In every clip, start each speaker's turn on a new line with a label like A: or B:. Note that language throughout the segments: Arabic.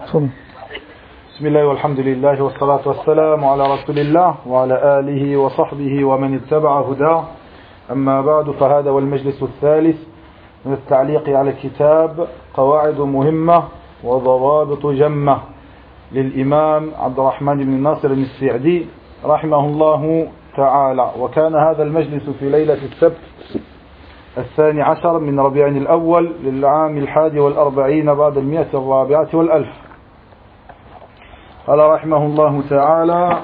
A: بسم الله والحمد لله والصلاة والسلام على رسول الله وعلى آله وصحبه ومن اتبع هداه. أما بعد، فهذا والمجلس الثالث من التعليق على كتاب قواعد مهمة وضوابط جمة للإمام عبد الرحمن بن ناصر السعدي رحمه الله تعالى. وكان هذا المجلس في ليلة السبت 12 من ربيع الأول للعام 41 بعد 140 والألف. قال رحمه الله تعالى: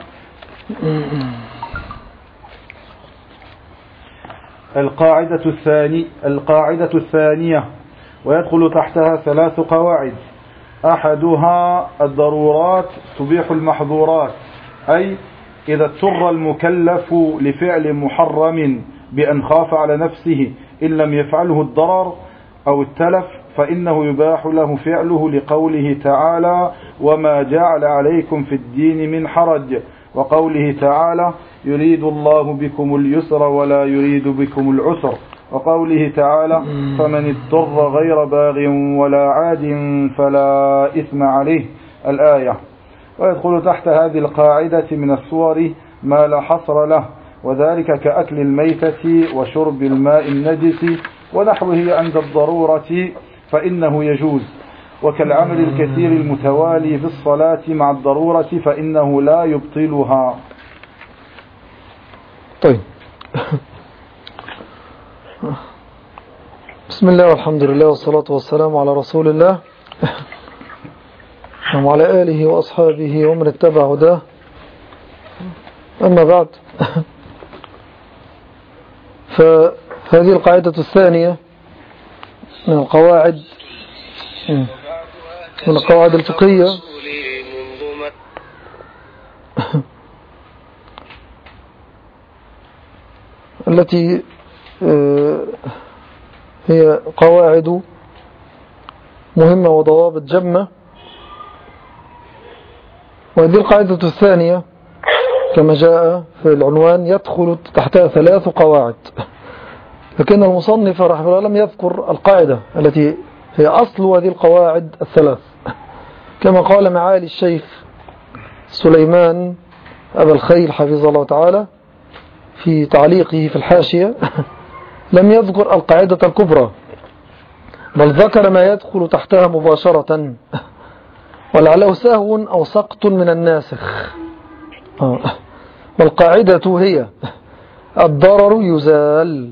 A: القاعدة الثانية، ويدخل تحتها 3 قواعد. أحدها: الضرورات تبيح المحظورات، أي إذا اضطر المكلف لفعل محرم بأن خاف على نفسه إن لم يفعله الضرر أو التلف فإنه يباح له فعله، لقوله تعالى: وما جعل عليكم في الدين من حرج، وقوله تعالى: يريد الله بكم اليسر ولا يريد بكم العسر، وقوله تعالى: فمن اضطر غير باغ ولا عاد فلا إثم عليه، الآية. ويدخل تحت هذه القاعدة من الصور ما لا حصر له، وذلك كأكل الميتة وشرب الماء النجس ونحوه عند الضرورة فإنه يجوز، وكالعمل الكثير المتوالي في الصلاة مع الضرورة فإنه لا يبطلها.
B: طيب، بسم الله والحمد لله والصلاة والسلام على رسول الله وعلى آله وأصحابه ومن اتبع هداه. أما بعد، فهذه القاعدة الثانية من القواعد الفقهية التي هي قواعد مهمة وضوابط جمة. وهذه القاعدة الثانية كما جاء في العنوان يدخل تحتها 3 قواعد، لكن المصنف رحمه الله لم يذكر القاعدة التي هي أصل هذه القواعد ال3، كما قال معالي الشيخ سليمان أبا الخيل حفظه الله تعالى في تعليقه في الحاشية لم يذكر القاعدة الكبرى، بل ذكر ما يدخل تحتها مباشرة، ولعله سهو أو سقط من الناسخ. والقاعدة هي الضرر يزال.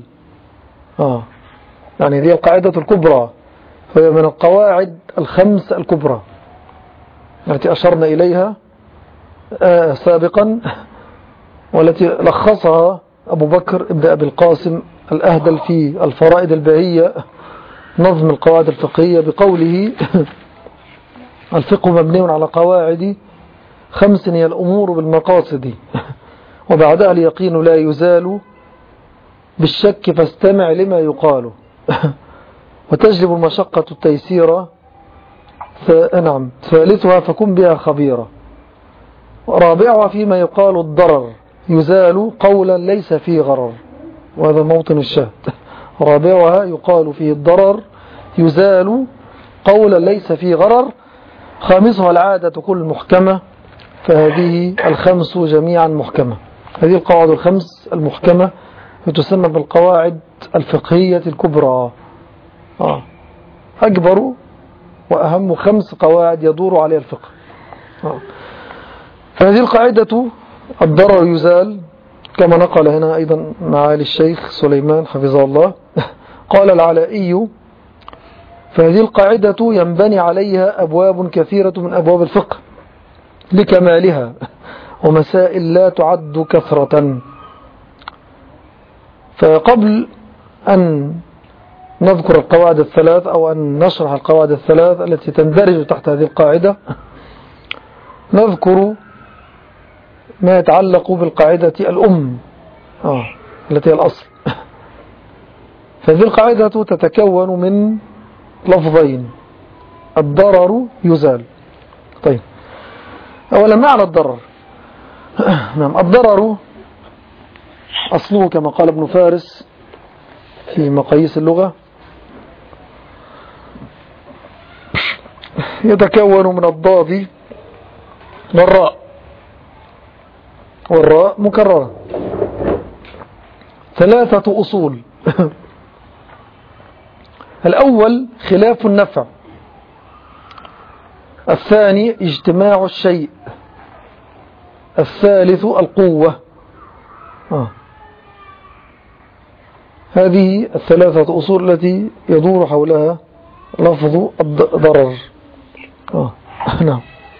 B: يعني هذه القاعدة الكبرى، هي من القواعد ال5 الكبرى التي أشرنا إليها سابقا، والتي لخصها أبو بكر ابن أبي القاسم الأهدل في الفرائد الباهية نظم القواعد الفقهية بقوله: الفقه مبني على قواعد 5 هي الأمور بالمقاصد، وبعدها اليقين لا يزال بالشك فاستمع لما يقال، وتجلب المشقة التيسير، نعم، ثالثها فكن بها خبيرا، ورابعها فيما يقال الضرر يزال قولا ليس فيه غرر، وهذا موطن الشاهد. رابعها يقال فيه الضرر يزال قولا ليس فيه غرر. خامسها العادة كل محكمة، فهذه ال5 جميعا محكمة. هذه القواعد ال5 المحكمة تسمى بالقواعد الفقهية الكبرى، أكبر وأهم 5 قواعد يدور عليها الفقه. فهذه القاعدة الضرر يزال كما نقل هنا أيضا معالي الشيخ سليمان حفظه الله. قال العلائي: فهذه القاعدة ينبني عليها أبواب كثيرة من أبواب الفقه لكمالها، ومسائل لا تعد كثرة. فقبل أن نذكر القواعد ال3 أو أن نشرح القواعد ال3 التي تندرج تحت هذه القاعدة، نذكر ما يتعلق بالقاعدة الأم التي هي الأصل. فهذه القاعدة تتكون من لفظين: الضرر يزال. طيب، أولا معنى الضرر. نعم، الضرر أصله كما قال ابن فارس في مقاييس اللغة يتكون من الضاد والراء مكررة. 3 أصول. الأول خلاف النفع، الثاني اجتماع الشيء، الثالث القوة. هذه 3 أصول التي يدور حولها لفظ الضرر. نعم.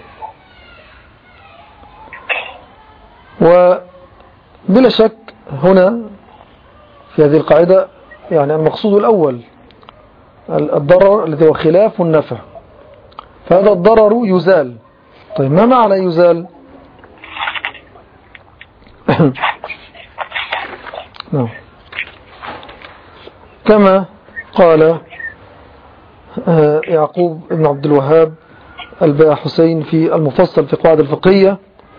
B: وبلا شك هنا في هذه القاعدة يعني المقصود الأول الضرر الذي هو خلاف النفع، فهذا الضرر يزال. طيب ما معنى يزال؟ نعم. كما قال يعقوب بن عبد الوهاب الباء حسين في المفصل في قواعد الفقهية: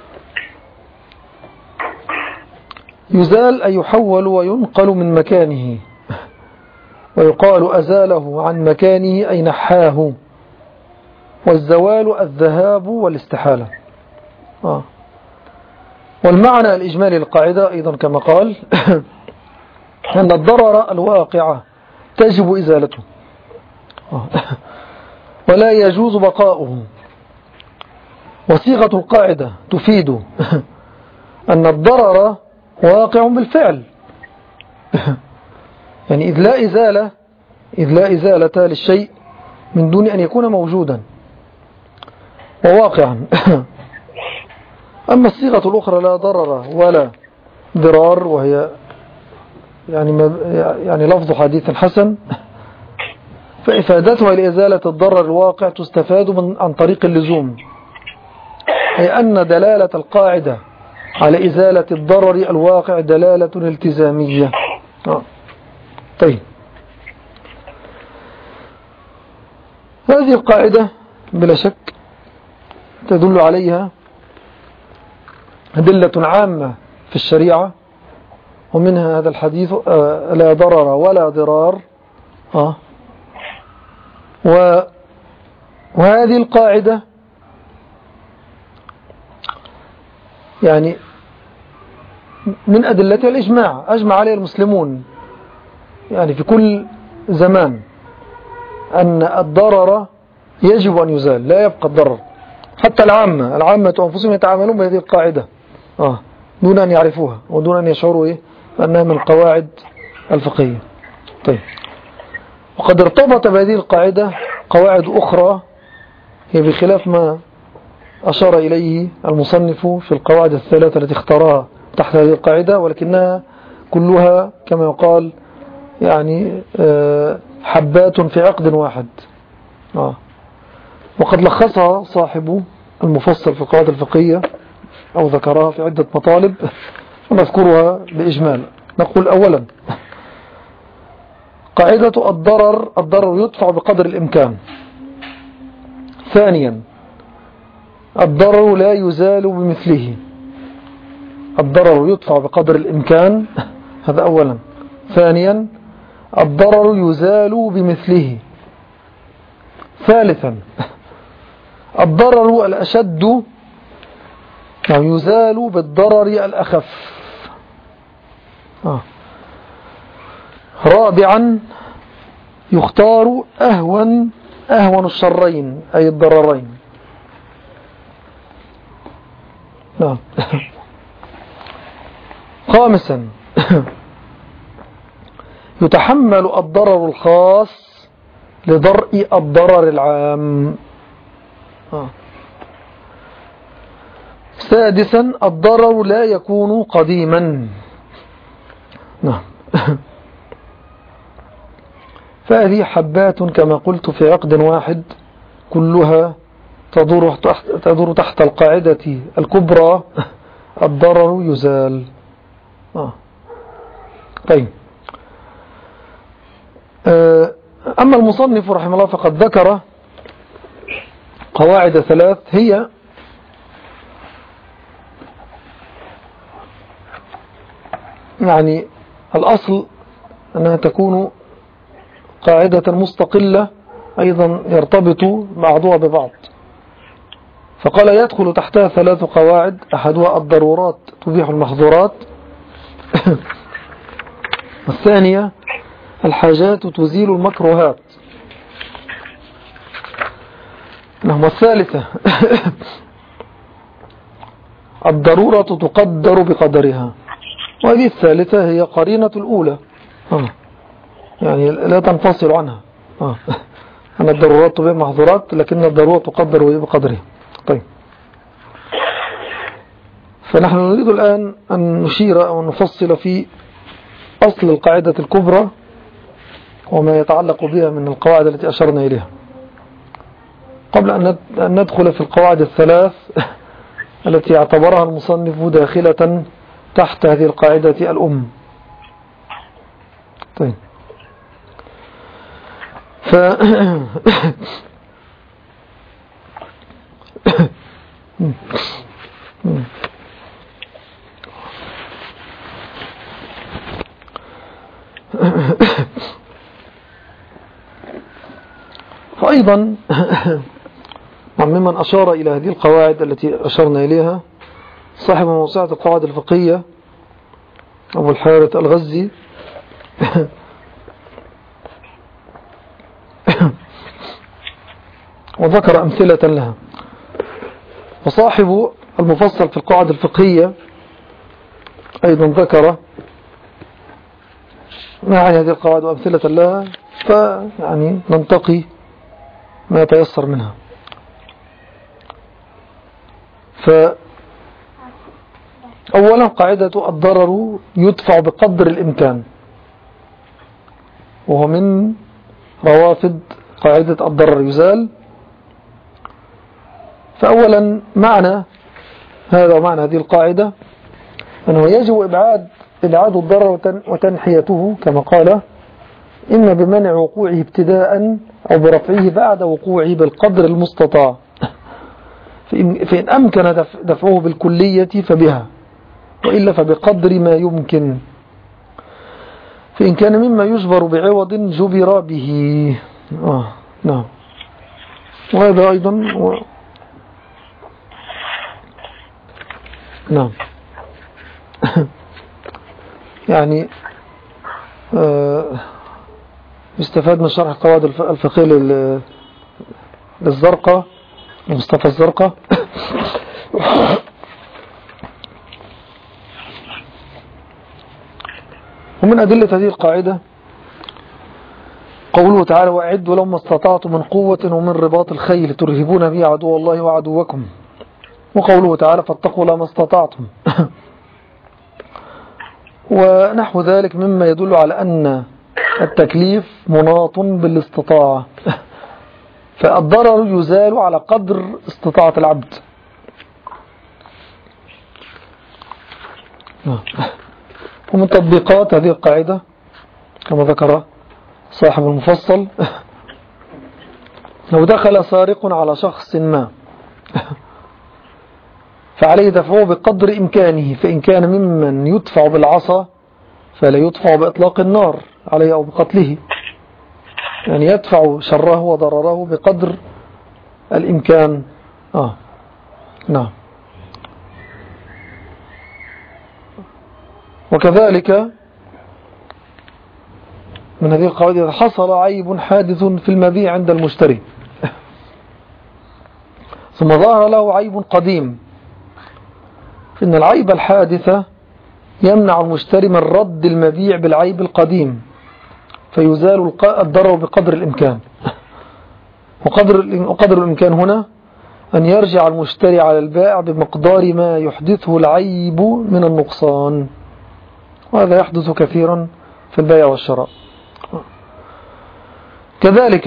B: يزال أي يحول وينقل من مكانه، ويقال أزاله عن مكانه أي نحاه، والزوال الذهاب والاستحالة. والمعنى الإجمالي للقاعدة أيضا كما قال أن الضرر الواقع تجب إزالته ولا يجوز بقاؤه. وصيغة القاعدة تفيد أن الضرر واقع بالفعل، يعني إذ لا إزالة للشيء من دون أن يكون موجودا وواقعا. أما الصيغة الأخرى لا ضرر ولا ضرار، وهي يعني لفظ حديث حسن، فإفادتها لإزالة الضرر الواقع تستفاد عن طريق اللزوم، أي أن دلالة القاعدة على إزالة الضرر الواقع دلالة التزامية. طيب، هذه القاعدة بلا شك تدل عليها أدلة عامة في الشريعة، ومنها هذا الحديث لا ضرر ولا ضرار. وهذه القاعدة يعني من أدلتها الإجماع، أجمع عليه المسلمون يعني في كل زمان أن الضرر يجب أن يزال، لا يبقى الضرر. حتى العامة أنفسهم يتعاملون بهذه القاعدة دون أن يعرفوها ودون أن يشعروا أنها من القواعد الفقهية. طيب، وقد ارتبط بهذه القاعدة قواعد أخرى هي بخلاف ما أشار إليه المصنف في القواعد 3 التي اختارها تحت هذه القاعدة، ولكنها كلها كما يقال يعني حبات في عقد واحد. وقد لخصها صاحب المفصل في القواعد الفقهية أو ذكرها في عدة مطالب، ونذكرها بإجمال. نقول أولا: قاعدة الضرر يدفع بقدر الإمكان. ثانيا: الضرر لا يزال بمثله. الضرر يدفع بقدر الإمكان، هذا أولا. ثانيا: الضرر يزال بمثله. ثالثا: الضرر الأشد يزال بالضرر الأخف. رابعا: يختار أهون الشرين أي الضررين. خامسا: يتحمل الضرر الخاص لدرء الضرر العام. سادسا: الضرر لا يكون قديما. فهذه حبات كما قلت في عقد واحد، كلها تدور تحت القاعدة الكبرى: الضرر يزال. طيب، أما المصنف رحمه الله فقد ذكر قواعد 3 هي يعني الأصل أنها تكون قاعدة مستقلة أيضا يرتبط بعضها ببعض. فقال يدخل تحتها 3 قواعد، أحدها الضرورات تبيح المحظورات، والثانية الحاجات تزيل المكروهات، والثالثة الضرورة تقدر بقدرها، وهذه الثالثة هي قرينة الأولى، يعني لا تنفصل عنها. أن الضرورات تبيح المحظورات، لكن الضرورة تقدر بقدرها. طيب، فنحن نريد الآن أن نشير أو نفصل في أصل القاعدة الكبرى وما يتعلق بها من القواعد التي أشرنا إليها، قبل أن ندخل في القواعد الثلاث التي اعتبرها المصنف داخلة تحت هذه القاعدة الأم. طيب، فأيضا ممن أشار إلى هذه القواعد التي أشرنا إليها صاحب موسوعة القواعد الفقهية أبو الحارث الغزي، وذكر أمثلة لها. وصاحب المفصل في القواعد الفقهية أيضا ذكر معي هذه القواعد وأمثلة لها، فيعني ننتقي ما يتيسر منها. فأولا قاعدة الضرر يدفع بقدر الإمكان، وهو من روافد قاعدة الضرر يزال. فأولا معنى هذا ومعنى هذه القاعدة أنه يجب إبعاد الضرر وتنحيته، كما قال إما بمنع وقوعه ابتداء أو برفعه بعد وقوعه بالقدر المستطاع، فإن أمكن دفعه بالكلية فبها، وإلا فبقدر ما يمكن، فإن كان مما يجبر بعوض جبر به. نعم. وهذا أيضا نعم يعني يستفاد من شرح القواعد الفقهية للزرقاء، مصطفى الزرقاء. ومن أدلة هذه القاعدة قوله تعالى وأعدوا لهم ما استطعتم من قوة ومن رباط الخيل ترهبون به عدو الله وعدوكم، وقوله تعالى فاتقوا الله ما استطعتم. ونحو ذلك مما يدل على أن التكليف مناط بالاستطاعة، فالضرر يزال على قدر استطاعة العبد. ومن تطبيقات هذه القاعدة كما ذكر صاحب المفصل لو دخل سارق على شخص ما فعليه دفعه بقدر إمكانه، فإن كان ممن يدفع بالعصا فلا يدفع بإطلاق النار عليه أو بقتله، يعني يدفع شره وضرره بقدر الإمكان. نعم. وكذلك من هذه القواعد إذا حصل عيب حادث في المبيع عند المشتري ثم ظهر له عيب قديم، فإن العيب الحادث يمنع المشتري من رد المبيع بالعيب القديم، فيزال الضرر بقدر الإمكان. وقدر الإمكان هنا أن يرجع المشتري على البائع بمقدار ما يحدثه العيب من النقصان، وهذا يحدث كثيرا في البيع والشراء. كذلك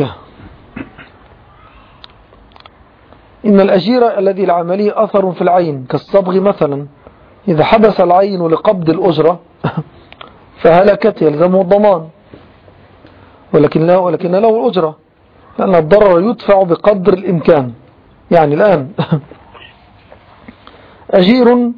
B: إن الأجير الذي العملية أثر في العين كالصبغ مثلا، إذا حدث العين لقبض الأجرة فهلكت يلزمه الضمان، ولكن له الأجرة، لأن الضرر يدفع بقدر الإمكان. يعني الآن أجير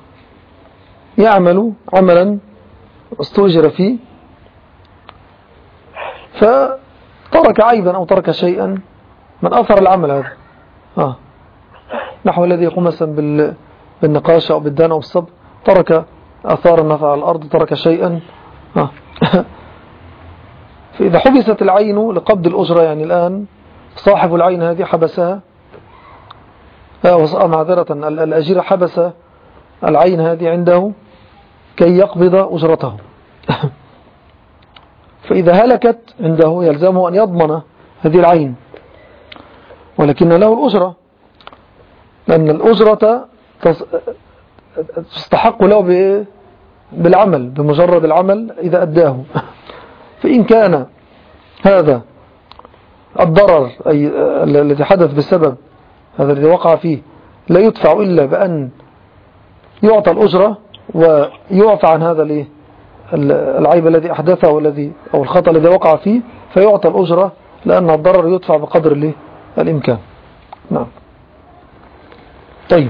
B: يعمل عملا استؤجر فيه، ترك عيبا أو ترك شيئا من أثر العمل هذا نحو الذي يقوم مثلا بالنقاش أو بالدان أو بالصب، ترك أثار النفع على الأرض، ترك شيئا فإذا حبست العين لقبض الأجرة، يعني الآن صاحب العين هذه حبسها، معذرة الأجير حبس العين هذه عنده كي يقبض أجرته فإذا هلكت عنده يلزمه أن يضمن هذه العين، ولكن له الأجرة، لأن الأجرة تستحق له بالعمل، بمجرد العمل إذا أداه. فإن كان هذا الضرر الذي حدث بسبب هذا الذي وقع فيه لا يدفع إلا بأن يعطى الأجرة ويعفى عن هذا العيب الذي أحدثه أو الخطأ الذي وقع فيه، فيعطى الأجرة، لأن الضرر يدفع بقدر الإمكان. نعم. طيب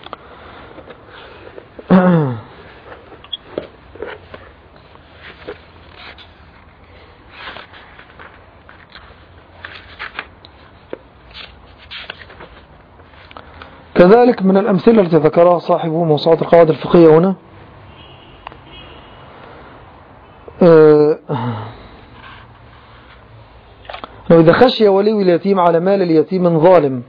B: كذلك من الأمثلة التي ذكرها صاحب موسوعة القواعد الفقهية هنا لو إذا خشي ولي اليتيم على مال اليتيم ظالم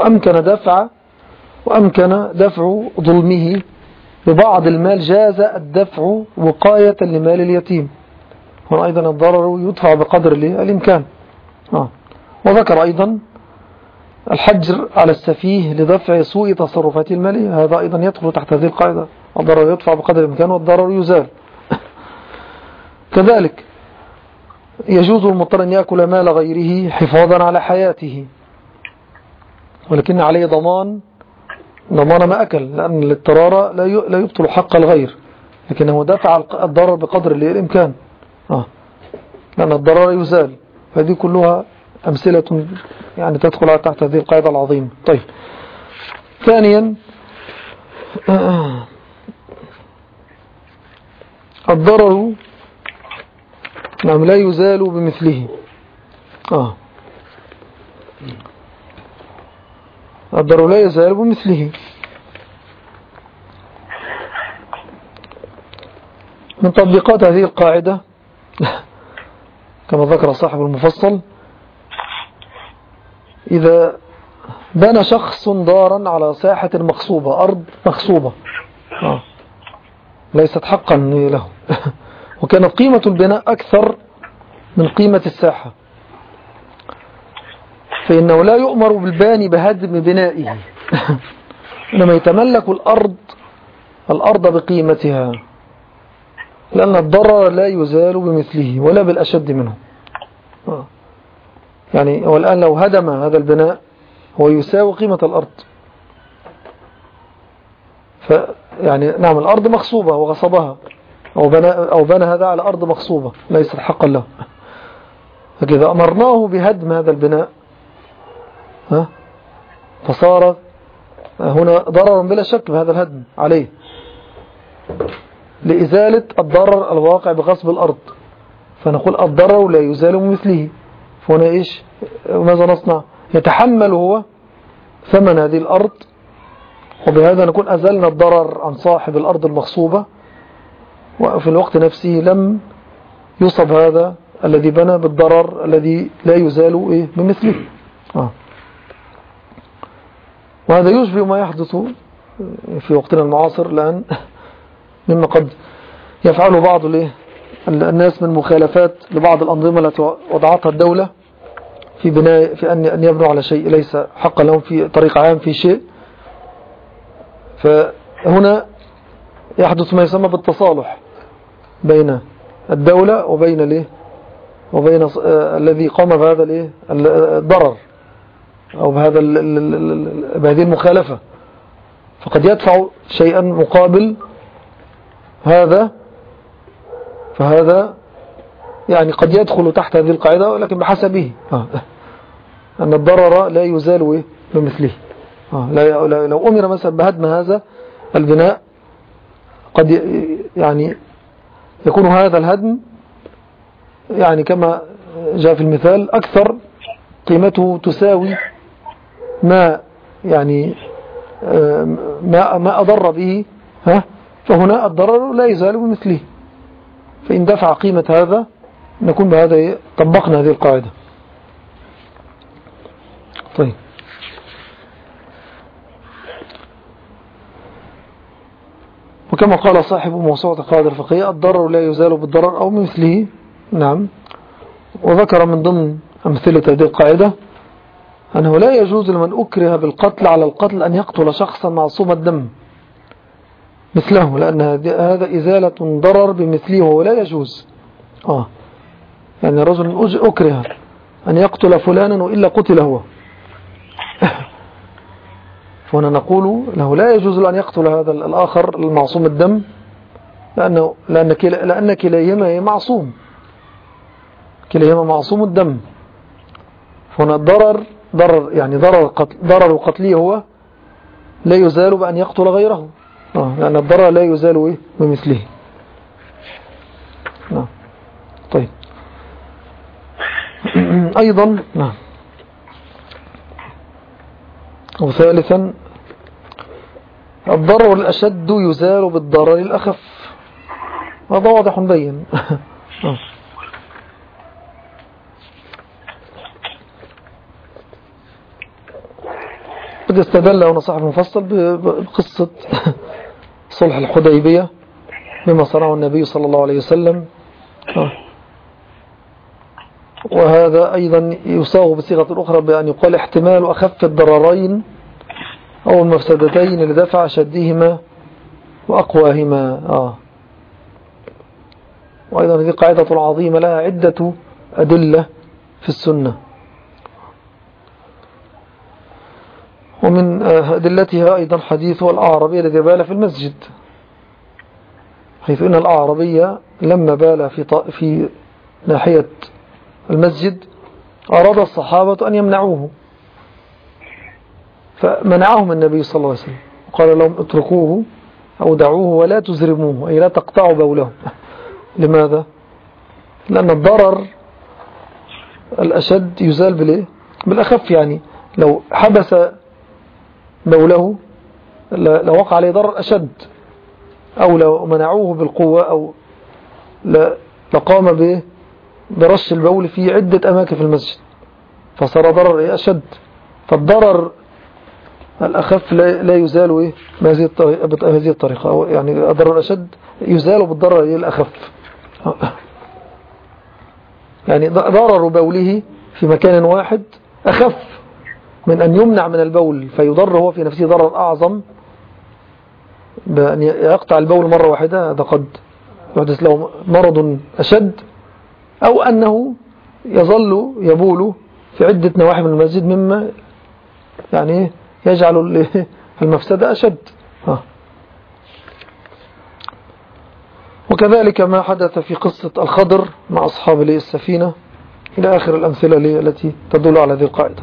B: وأمكن دفع ظلمه ببعض المال، جاز الدفع وقاية لمال اليتيم، هنا أيضا الضرر يدفع بقدر الإمكان. وذكر أيضا الحجر على السفيه لدفع سوء تصرفات المالية، هذا أيضا يدخل تحت هذه القاعدة، الضرر يدفع بقدر الإمكان والضرر يزال. كذلك يجوز المضطر أن يأكل مال غيره حفاظا على حياته، ولكن عليه ضمان ما أكل، لأن الاضطرار لا يبطل حق الغير، لكنه دفع الضرر بقدر الإمكان، لأن الضرر يزال. فهذه كلها أمثلة يعني تدخل تحت هذه القاعدة العظيمة. طيب ثانيا الضرر نعم لا يزال بمثله. الضرر لا يزال بمثله. من تطبيقات هذه القاعدة كما ذكر صاحب المفصل، إذا بنى شخص دارا على ساحة مغصوبة، أرض مغصوبة ليست حقا له وكانت قيمة البناء أكثر من قيمة الساحة، فإنه لا يؤمر بالباني بهدم بنائه إنما يتملك الأرض بقيمتها، لأن الضرر لا يزال بمثله ولا بالأشد منه. يعني والآن لو هدم هذا البناء هو يساوي قيمة الأرض، يعني نعم الأرض مغصوبة وغصبها أو بنى هذا على أرض مغصوبة ليست حقا له، فكذا أمرناه بهدم هذا البناء فصار هنا ضررا بلا شك بهذا الهدم عليه لإزالة الضرر الواقع بغصب الأرض، فنقول الضرر لا يزال بمثله. فهنا إيش ماذا نصنع؟ يتحمل هو ثمن هذه الأرض، وبهذا نكون أزلنا الضرر عن صاحب الأرض المغصوبة، وفي الوقت نفسه لم يصب هذا الذي بنى بالضرر الذي لا يزال بمثله. وهذا يشبه ما يحدث في وقتنا المعاصر الآن مما قد يفعله بعض الناس من مخالفات لبعض الأنظمة التي وضعتها الدولة في بناء في أن يبنوا على شيء ليس حقا لهم في طريق عام في شيء. فهنا يحدث ما يسمى بالتصالح بين الدولة وبين الذي قام بهذا الضرر أو بهذه المخالفة، فقد يدفع شيئا مقابل هذا، فهذا يعني قد يدخل تحت هذه القاعدة، ولكن بحسبه أن الضرر لا يزال بمثله. لو أمر مثلا بهدم هذا البناء قد يعني يكون هذا الهدم يعني كما جاء في المثال أكثر قيمته تساوي ما يعني ما أضر به، فهنا الضرر لا يزال بمثله، فإن دفع قيمة هذا نكون بهذا طبقنا هذه القاعدة. طيب، وكما قال صاحب موسوعة القاعدة الفقهية: الضرر لا يزال بالضرر أو بمثله. نعم. وذكر من ضمن أمثلة هذه القاعدة أنه لا يجوز لمن أكره بالقتل على القتل أن يقتل شخصا معصوم الدم مثله، لأن هذا إزالة ضرر بمثله وهو لا يجوز. يعني رجل أكره أن يقتل فلانا وإلا قتل هو، فهنا نقول له لا يجوز له أن يقتل هذا الآخر المعصوم الدم، لأن كليهما معصوم، كليهما معصوم الدم. فهنا ضرر قتله هو لا يزال بأن يقتل غيره، لأن الضرر لا يزال بمثله. طيب، أيضا وثالثا الضرر الأشد يزال بالضرر الأخف، هذا واضح بين. قد استدل هنا صاحب المفصل بقصة صلح الحديبية بما صنعه النبي صلى الله عليه وسلم، وهذا أيضا يصاغ بصيغة أخرى بأن يقال احتمال أخف الضررين أو المفسدتين لدفع شدهما وأقواهما. وأيضا هذه قاعدة عظيمة لها عدة أدلة في السنة، ومن أدلتها أيضا حديث الأعرابي الذي بال في المسجد، حيث أن الأعرابي لما بال في ناحية المسجد أراد الصحابة أن يمنعوه، فمنعهم النبي صلى الله عليه وسلم وقال لهم: اتركوه أو دعوه ولا تزرموه، أي لا تقطعوا بوله. لماذا؟ لأن الضرر الأشد يزال بالأخف، يعني لو حبس بوله لوقع عليه ضرر أشد، أو لو منعوه بالقوة أو لقام برش البول في عدة أماكن في المسجد، فصار ضرر أشد. فالضرر الأخف لا يزال بهذه الطريقة، يعني الضرر الأشد يزال بالضرر الأخف. يعني ضرر بوله في مكان واحد أخف من أن يمنع من البول فيضر هو في نفسه ضرر أعظم بأن يقطع البول مرة واحدة، هذا قد يحدث له مرض أشد، أو أنه يظل يبول في عدة نواحي من المسجد مما يعني يجعل المفسدة أشد. وكذلك ما حدث في قصة الخضر مع أصحاب السفينة إلى آخر الأمثلة التي تدل على هذه القاعدة.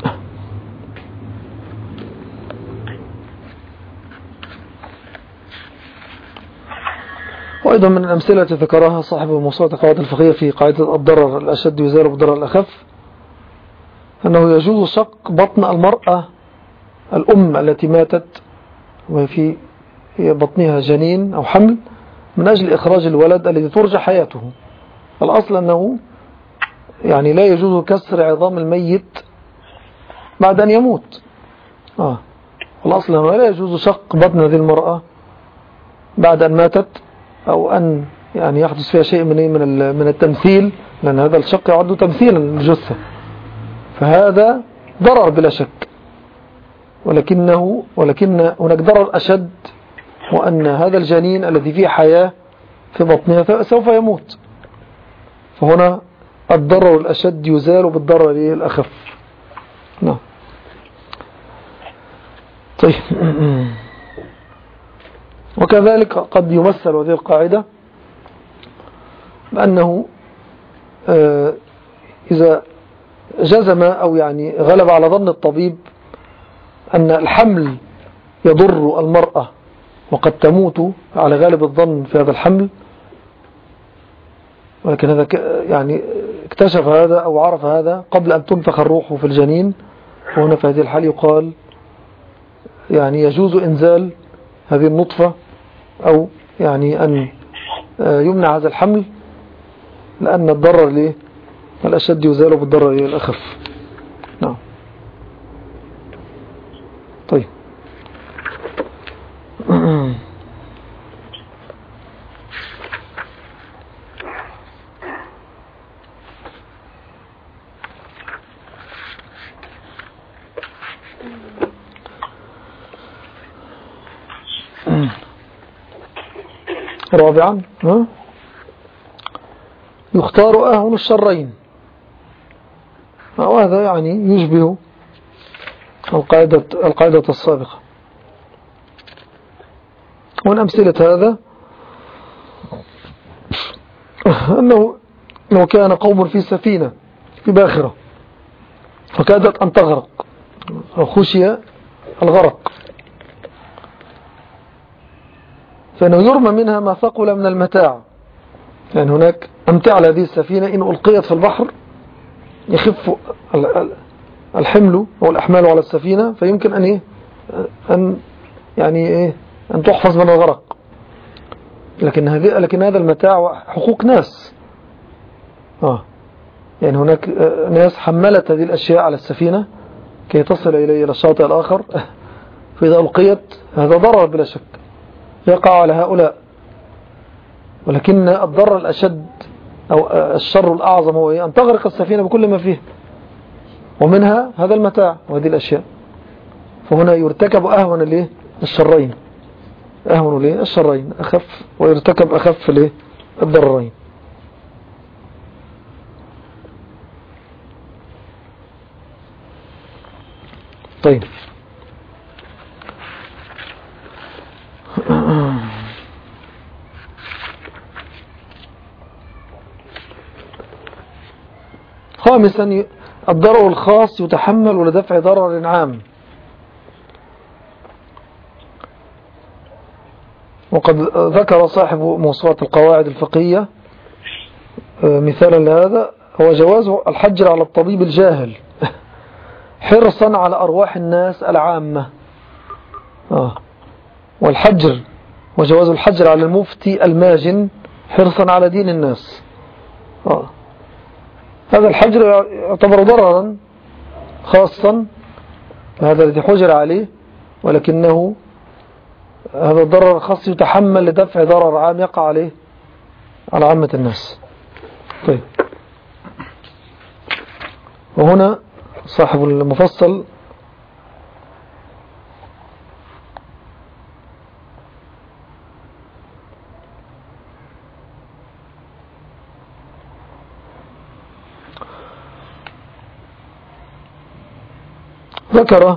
B: وأيضا من الأمثلة التي ذكرها صاحب موسوعة القواعد الفقهية في قاعدة الضرر الأشد يزال بالضرر الأخف أنه يجوز شق بطن المرأة الأم التي ماتت وفي بطنها جنين أو حمل من أجل إخراج الولد الذي ترجى حياته. الأصل أنه يعني لا يجوز كسر عظام الميت بعد أن يموت. الأصل أنه لا يجوز شق بطن هذه المرأة بعد أن ماتت، أو أن يعني يحدث فيها شيء من التمثيل، لأن هذا الشق يعد تمثيلا للجثة، فهذا ضرر بلا شك. ولكن هناك ضرر أشد، وأن هذا الجنين الذي فيه حياة في بطنها سوف يموت، فهنا الضرر الأشد يزال بالضرر الأخف. نعم. طيب، وكذلك قد يمثل هذه القاعدة بأنه إذا جزم أو يعني غلب على ظن الطبيب أن الحمل يضر المرأة وقد تموت على غالب الظن في هذا الحمل، ولكن هذا يعني اكتشف هذا أو عرف هذا قبل أن تنفخ الروح في الجنين، وهنا في هذه الحال يقال يعني يجوز إنزال هذه النطفة أو يعني أن يمنع هذا الحمل، لأن الضرر الأشد يزال بالضرر الأخف. نعم. طيب. رابعا يختار أهون الشرين، وهذا يعني يشبه القاعدة السابقة. ومن أمثلة هذا أنه لو كان قوم في سفينة في باخرة فكادت أن تغرق أو خشي الغرق، فإنه يرمى منها ما ثقل من المتاع، يعني هناك أمتع على هذه السفينة إن ألقيت في البحر يخف الحمل أو الأحمال على السفينة، فيمكن أن تحفظ من الغرق. لكن هذا المتاع حقوق ناس، يعني هناك ناس حملت هذه الأشياء على السفينة كي تصل إلى الشاطئ الآخر، فإذا ألقيت هذا ضرر بلا شك يقع على هؤلاء. ولكن الضرر الأشد أو الشر الأعظم هو أن تغرق السفينة بكل ما فيه، ومنها هذا المتاع وهذه الأشياء. فهنا يرتكب أهون الشرين، أهون الشرين أخف، ويرتكب أخف الضررين. طيب. خامسا الضرر الخاص يتحمل لدفع ضرر عام. وقد ذكر صاحب موسوعة القواعد الفقهية مثالا لهذا هو جواز الحجر على الطبيب الجاهل حرصا على أرواح الناس العامة، والحجر وجواز الحجر على المفتي الماجن حرصا على دين الناس. هذا الحجر يعتبر ضررا خاصا، هذا الذي حجر عليه، ولكنه هذا الضرر الخاص يتحمل لدفع ضرر عام يقع عليه على عامة الناس. طيب. وهنا صاحب المفصل ذكر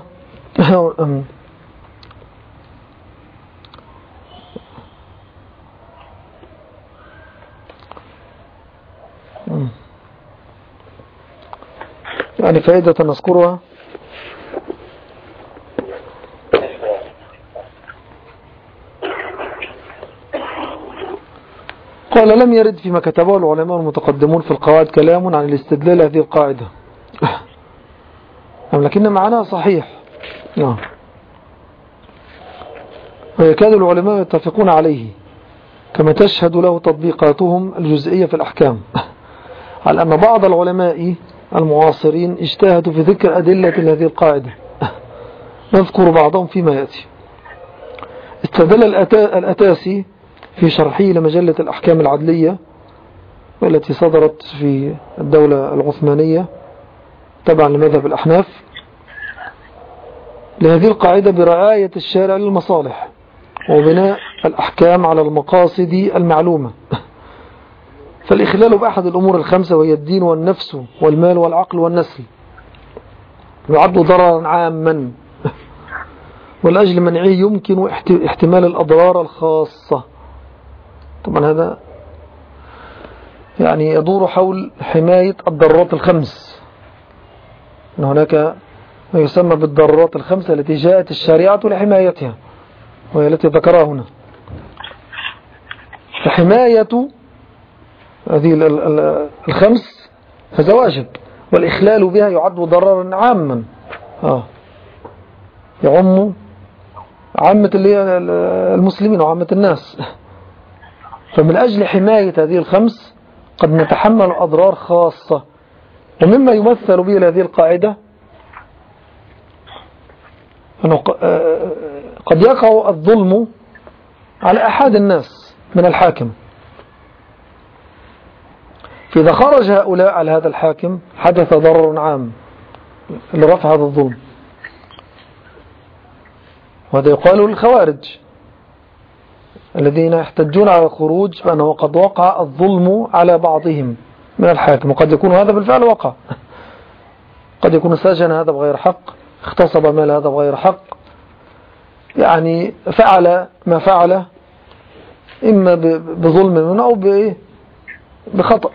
B: يعني فائدة نذكرها. قال لم يرد فيما كتبه العلماء المتقدمون في القواعد كلام عن الاستدلال هذه القاعدة، لكن معناها صحيح، ويكاد العلماء يتفقون عليه، كما تشهد له تطبيقاتهم الجزئية في الأحكام، على أن بعض العلماء المعاصرين اجتهدوا في ذكر أدلة هذه القاعدة، نذكر بعضهم فيما يأتي. استدل الأتاسي في شرحه لمجلة الأحكام العدلية والتي صدرت في الدولة العثمانية تبعا لمذهب الأحناف لهذه القاعدة برعاية الشارع للمصالح وبناء الأحكام على المقاصد المعلومة، فالإخلال بأحد الأمور الخمسة وهي الدين والنفس والمال والعقل والنسل يعد ضررا عاما، والأجل منعه يمكن احتمال الأضرار الخاصة. طبعا هذا يعني يدور حول حماية الضرورات الخمس، أن هناك ما يسمى بالضرورات الخمسة التي جاءت الشريعة لحمايتها وهي التي ذكرها هنا. فحماية هذه الخمس هذا واجب، والإخلال بها يعد ضررا عاما يعم عامة المسلمين وعامة الناس. فمن أجل حماية هذه الخمس قد نتحمل أضرار خاصة. ومما يمثل به هذه القاعدة أنه قد يقع الظلم على أحد الناس من الحاكم، فإذا خرج هؤلاء على هذا الحاكم حدث ضرر عام لرفع هذا الظلم. وهذا يقال للخوارج الذين يحتجون على الخروج بأنه قد وقع الظلم على بعضهم من الحاكم، وقد يكون هذا بالفعل وقع، قد يكون سجن هذا بغير حق، اغتصب مال هذا بغير حق، يعني فعل ما فعل إما بظلم منه أو بخطأ.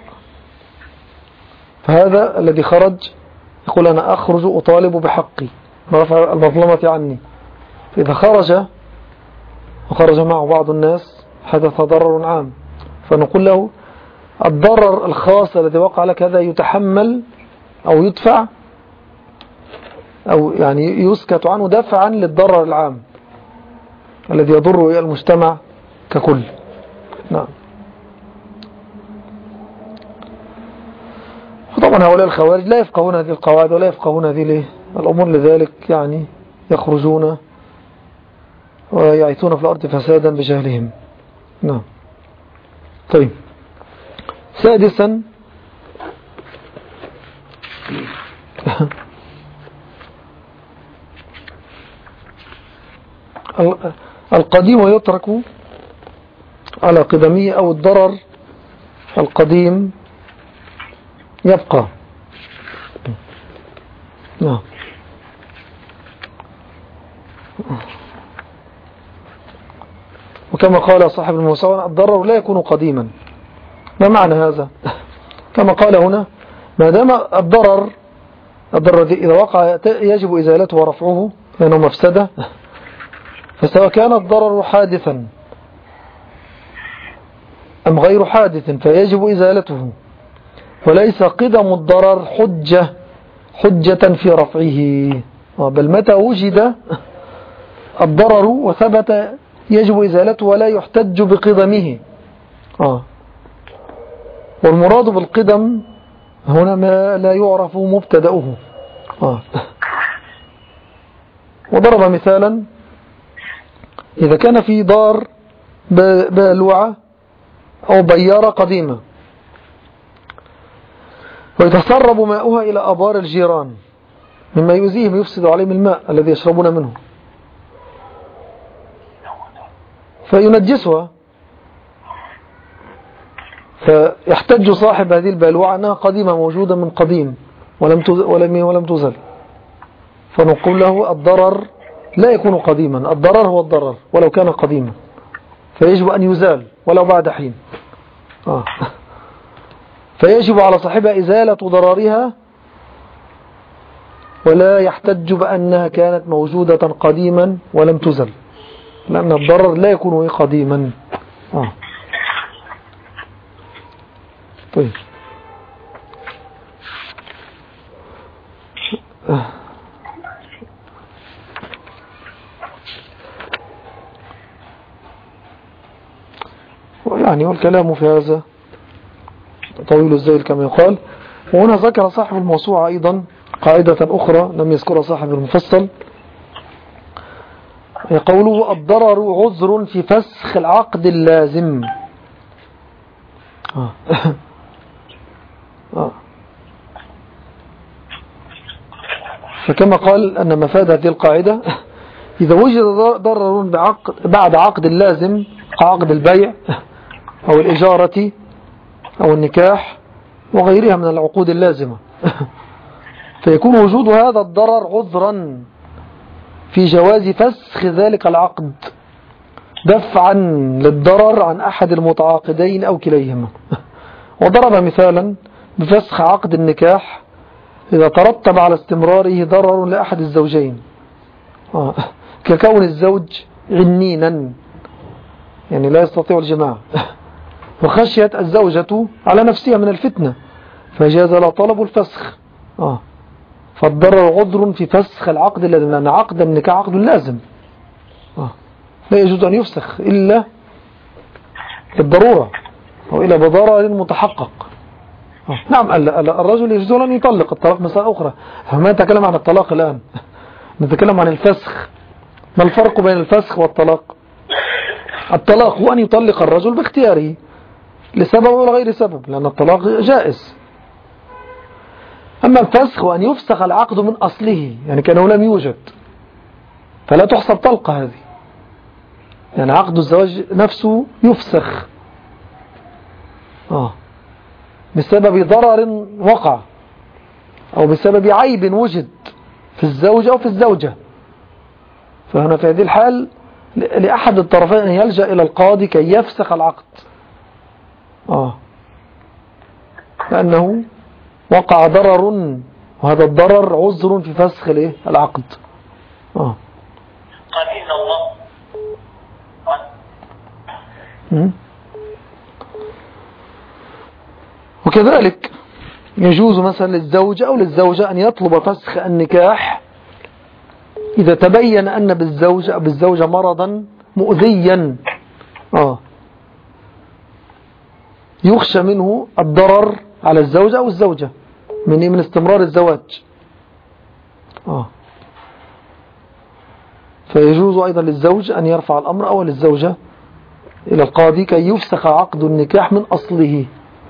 B: فهذا الذي خرج يقول أنا أخرج أطالب بحقي برفع المظلمة عني. فإذا خرج وخرج معه بعض الناس حدث ضرر عام، فنقول له الضرر الخاص الذي وقع لك هذا يتحمل أو يدفع أو يعني يسكت عنه دفعا للضرر العام الذي يضر المجتمع ككل. نعم. وطبعا هؤلاء الخوارج لا يفقهون هذه القواعد ولا يفقهون هذه الأمور، لذلك يعني يخرجون ويعيثون في الأرض فسادا بجهلهم. نعم. طيب، سادسا القديم يترك على قدمه أو الضرر القديم يبقى. نعم. وكما قال صاحب الموسوعة الضرر لا يكون قديما. ما معنى هذا؟ كما قال هنا ما دام الضرر إذا وقع يجب إزالته ورفعه لأنه مفسدة، فسواء كان الضرر حادثا أم غير حادث فيجب إزالته، وليس قدم الضرر حجة في رفعه، بل متى وجد الضرر وثبت يجب إزالته ولا يحتج بقدمه. والمراد بالقدم هنا ما لا يعرف مبتدأه. وضرب مثالا إذا كان في دار بالوعة أو بيارة قديمة ويتسرب ماؤها إلى أبار الجيران مما يؤذيهم يفسد عليهم الماء الذي يشربون منه فينجسها، فيحتج صاحب هذه البالوعة أنها قديمة موجودة من قديم ولم تزل، فنقول له الضرر لا يكون قديما، الضرر هو الضرر ولو كان قديما، فيجب أن يزال ولو بعد حين. فيجب على صاحبها إزالة ضررها ولا يحتج بأنها كانت موجودة قديما ولم تزل، لأن الضرر لا يكون قديما. طيب، يعني والكلام في هذا طويل الزيل كما يقال. وهنا ذكر صاحب الموسوعة أيضا قاعدة أخرى لم يذكرها صاحب المفصل، قوله الضرر عذر في فسخ العقد اللازم. فكما قال أن مفاد هذه القاعدة إذا وجد ضرر بعد عقد اللازم عقد البيع أو الإجارة أو النكاح وغيرها من العقود اللازمة فيكون وجود هذا الضرر عذرا في جواز فسخ ذلك العقد دفعا للضرر عن أحد المتعاقدين أو كليهما. وضرب مثالا بفسخ عقد النكاح إذا ترتب على استمراره ضرر لأحد الزوجين ككون الزوج عنينا يعني لا يستطيع الجماع وخشيت الزوجة على نفسها من الفتنة فجاز له طلب الفسخ. فالضرر عذر في فسخ العقد اللازم، لأن عقد النكاح عقد لازم، لا يجوز أن يفسخ إلا بالضرورة أو إلا بضرر متحقق. نعم، الرجل يجوز أن يطلق، الطلاق مسألة أخرى، فما نتكلم عن الطلاق الآن، نتكلم عن الفسخ. ما الفرق بين الفسخ والطلاق؟ الطلاق هو أن يطلق الرجل باختياره لسبب ولا غير سبب، لأن الطلاق جائز. أما الفسخ هو أن يفسخ العقد من أصله، يعني كأنه لم يوجد، فلا تحسب طلقة هذه، يعني عقد الزواج نفسه يفسخ بسبب ضرر وقع أو بسبب عيب وجد في الزوج أو في الزوجة. فهنا في هذه الحال لأحد الطرفين أن يلجأ إلى القاضي كي يفسخ العقد، لأنه وقع ضرر، وهذا الضرر عذر في فسخ العقد.
C: قال إن الله
B: وكذلك يجوز مثلا للزوج أو للزوجة أن يطلب فسخ النكاح إذا تبين أن بالزوج أو بالزوجة مرضا مؤذيا يخشى منه الضرر على الزوج أو الزوجة من استمرار الزواج. فيجوز أيضا للزوج أن يرفع الأمر أو للزوجة إلى القاضي كي يفسخ عقد النكاح من أصله.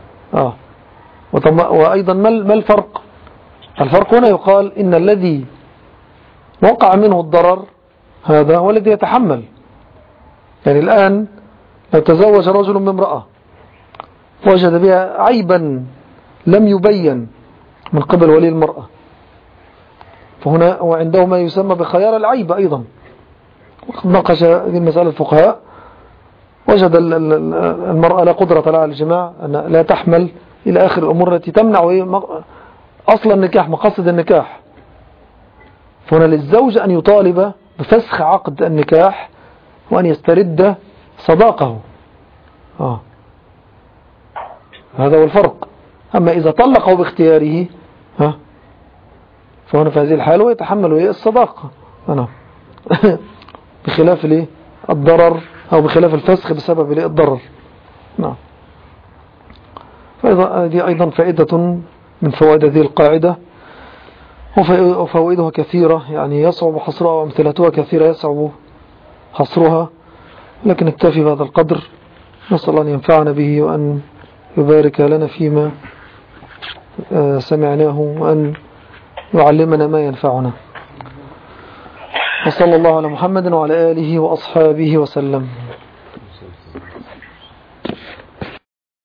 B: وأيضا ما الفرق؟ الفرق هنا يقال إن الذي وقع منه الضرر هذا هو الذي يتحمل. يعني الآن لو تزوج رجل من امرأة وجد بها عيبا لم يبين من قبل ولي المرأة، فهنا وعنده ما يسمى بخيار العيب أيضا. وقد ناقش هذه المسألة الفقهاء، وجد المرأة لا قدرة لها على الجماع، أن لا تحمل إلى آخر الأمور التي تمنع أصل النكاح، مقصد النكاح. فهنا للزوج أن يطالب بفسخ عقد النكاح وأن يسترد صداقه. هذا هو الفرق. أما إذا طلقه باختياره فهنا في هذه الحالة هو يتحمل الصداقة بخلاف الضرر أو بخلاف الفسخ بسبب الضرر. نعم. هذه أيضا فائدة من فوائد هذه القاعدة، وفوائدها كثيرة، يعني يصعب حصرها، وأمثلتها كثيرة يصعب حصرها، لكن اكتفي بهذا القدر. نسأل الله أن ينفعنا به وأن يبارك لنا فيما سمعناه وأن يعلمنا ما ينفعنا. وصلى الله على محمد وعلى آله وأصحابه وسلم.